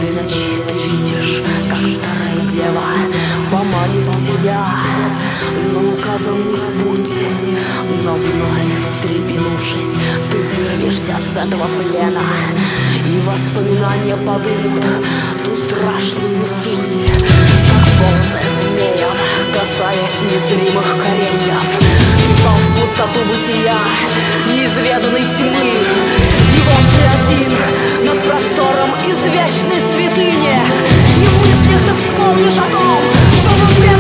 этой ночи ты видишь, как старая дева поманит тебя на указанный путь. Но вновь встрепенувшись, ты вырвешься с этого плена, и воспоминания подымут ту страшную суть, как ползая змеем, касаясь незримых кореньев, упал в пустоту бытия неизведанной тьмы. И вот ты один над простором извечной святыни, и в мыслях ты вспомнишь о том, что в